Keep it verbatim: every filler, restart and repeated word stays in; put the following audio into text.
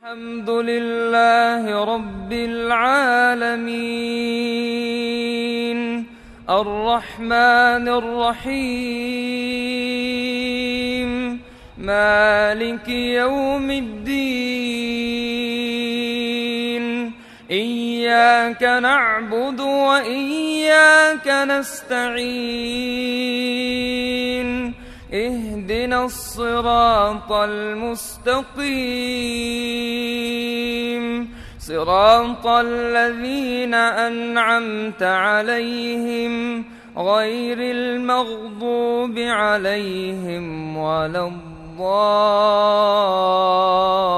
الحمد لله رب العالمين الرحمن الرحيم مالك يوم الدين إياك نعبد وإياك نستعين اهدنا الصراط المستقيم صراط الذين أنعمت عليهم غير المغضوب عليهم ولا الضالين.